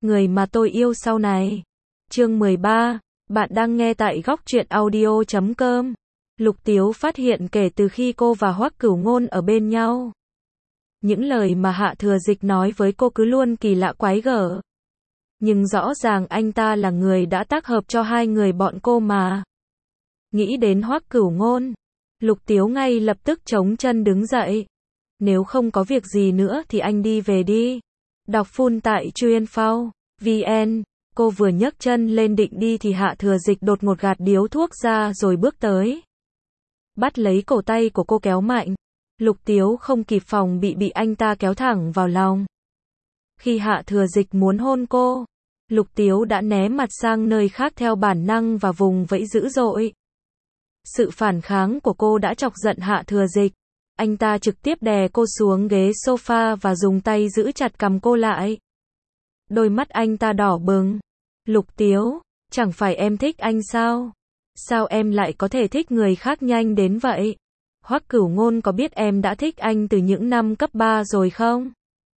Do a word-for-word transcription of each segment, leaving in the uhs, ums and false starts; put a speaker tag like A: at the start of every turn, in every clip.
A: Người mà tôi yêu sau này. Chương mười ba, bạn đang nghe tại góc truyện audio chấm com. Lục Tiếu phát hiện kể từ khi cô và Hoắc Cửu Ngôn ở bên nhau, những lời mà Hạ Thừa Dịch nói với cô cứ luôn kỳ lạ quái gở. Nhưng rõ ràng anh ta là người đã tác hợp cho hai người bọn cô mà. Nghĩ đến Hoắc Cửu Ngôn, Lục Tiếu ngay lập tức chống chân đứng dậy. Nếu không có việc gì nữa thì anh đi về đi. Đọc full tại chuyên phao vn. Cô vừa nhấc chân lên định đi thì Hạ Thừa Dịch đột ngột gạt điếu thuốc ra rồi bước tới, bắt lấy cổ tay của cô kéo mạnh. Lục Tiếu không kịp phòng bị bị anh ta kéo thẳng vào lòng. Khi Hạ Thừa Dịch muốn hôn cô, Lục Tiếu đã né mặt sang nơi khác theo bản năng và vùng vẫy dữ dội. Sự phản kháng của cô đã chọc giận Hạ Thừa Dịch. Anh ta trực tiếp đè cô xuống ghế sofa và dùng tay giữ chặt cằm cô lại. Đôi mắt anh ta đỏ bừng. Lục Tiếu, chẳng phải em thích anh sao? Sao em lại có thể thích người khác nhanh đến vậy? Hoắc Cửu Ngôn có biết em đã thích anh từ những năm cấp ba rồi không?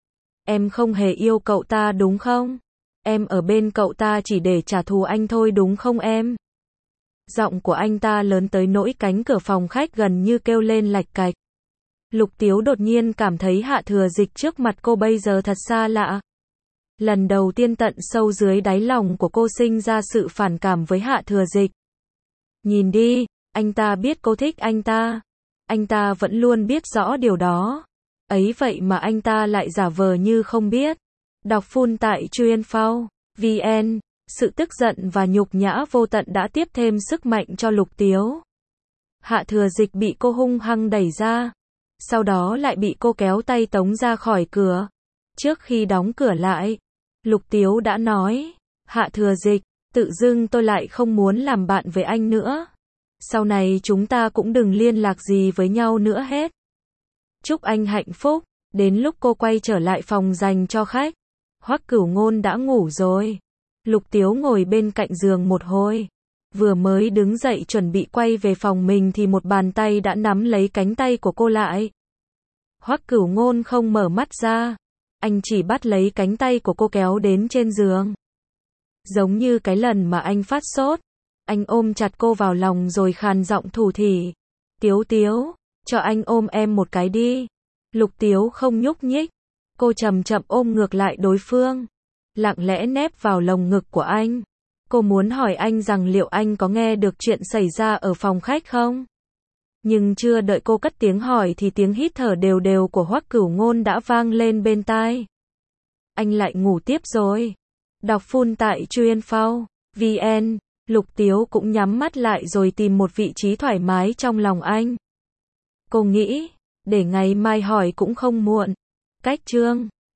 A: Em không hề yêu cậu ta đúng không? Em ở bên cậu ta chỉ để trả thù anh thôi đúng không em? Giọng của anh ta lớn tới nỗi cánh cửa phòng khách gần như kêu lên lạch cạch. Lục Tiếu đột nhiên cảm thấy Hạ Thừa Dịch trước mặt cô bây giờ thật xa lạ. Lần đầu tiên tận sâu dưới đáy lòng của cô sinh ra sự phản cảm với Hạ Thừa Dịch. Nhìn đi, anh ta biết cô thích anh ta. Anh ta vẫn luôn biết rõ điều đó. Ấy vậy mà anh ta lại giả vờ như không biết. Đọc full tại chuyên phao vn. Sự tức giận và nhục nhã vô tận đã tiếp thêm sức mạnh cho Lục Tiếu. Hạ Thừa Dịch bị cô hung hăng đẩy ra. Sau đó lại bị cô kéo tay tống ra khỏi cửa. Trước khi đóng cửa lại, Lục Tiếu đã nói, Hạ Thừa Dịch, tự dưng tôi lại không muốn làm bạn với anh nữa. Sau này chúng ta cũng đừng liên lạc gì với nhau nữa hết. Chúc anh hạnh phúc. Đến lúc cô quay trở lại phòng dành cho khách, Hoắc Cửu Ngôn đã ngủ rồi. Lục Tiếu ngồi bên cạnh giường một hồi. Vừa mới đứng dậy chuẩn bị quay về phòng mình thì một bàn tay đã nắm lấy cánh tay của cô lại. Hoắc Cửu Ngôn không mở mắt ra. Anh chỉ bắt lấy cánh tay của cô kéo đến trên giường. Giống như cái lần mà anh phát sốt. Anh ôm chặt cô vào lòng rồi khàn giọng thủ thỉ. Tiếu Tiếu, cho anh ôm em một cái đi. Lục Tiếu không nhúc nhích. Cô chậm chậm ôm ngược lại đối phương. Lặng lẽ nép vào lồng ngực của anh. Cô muốn hỏi anh rằng liệu anh có nghe được chuyện xảy ra ở phòng khách không? Nhưng chưa đợi cô cất tiếng hỏi thì tiếng hít thở đều đều của Hoắc Cửu Ngôn đã vang lên bên tai. Anh lại ngủ tiếp rồi. Đọc full tại chuyên phao vn. Lục Tiếu cũng nhắm mắt lại rồi tìm một vị trí thoải mái trong lòng anh. Cô nghĩ, để ngày mai hỏi cũng không muộn. Cách chương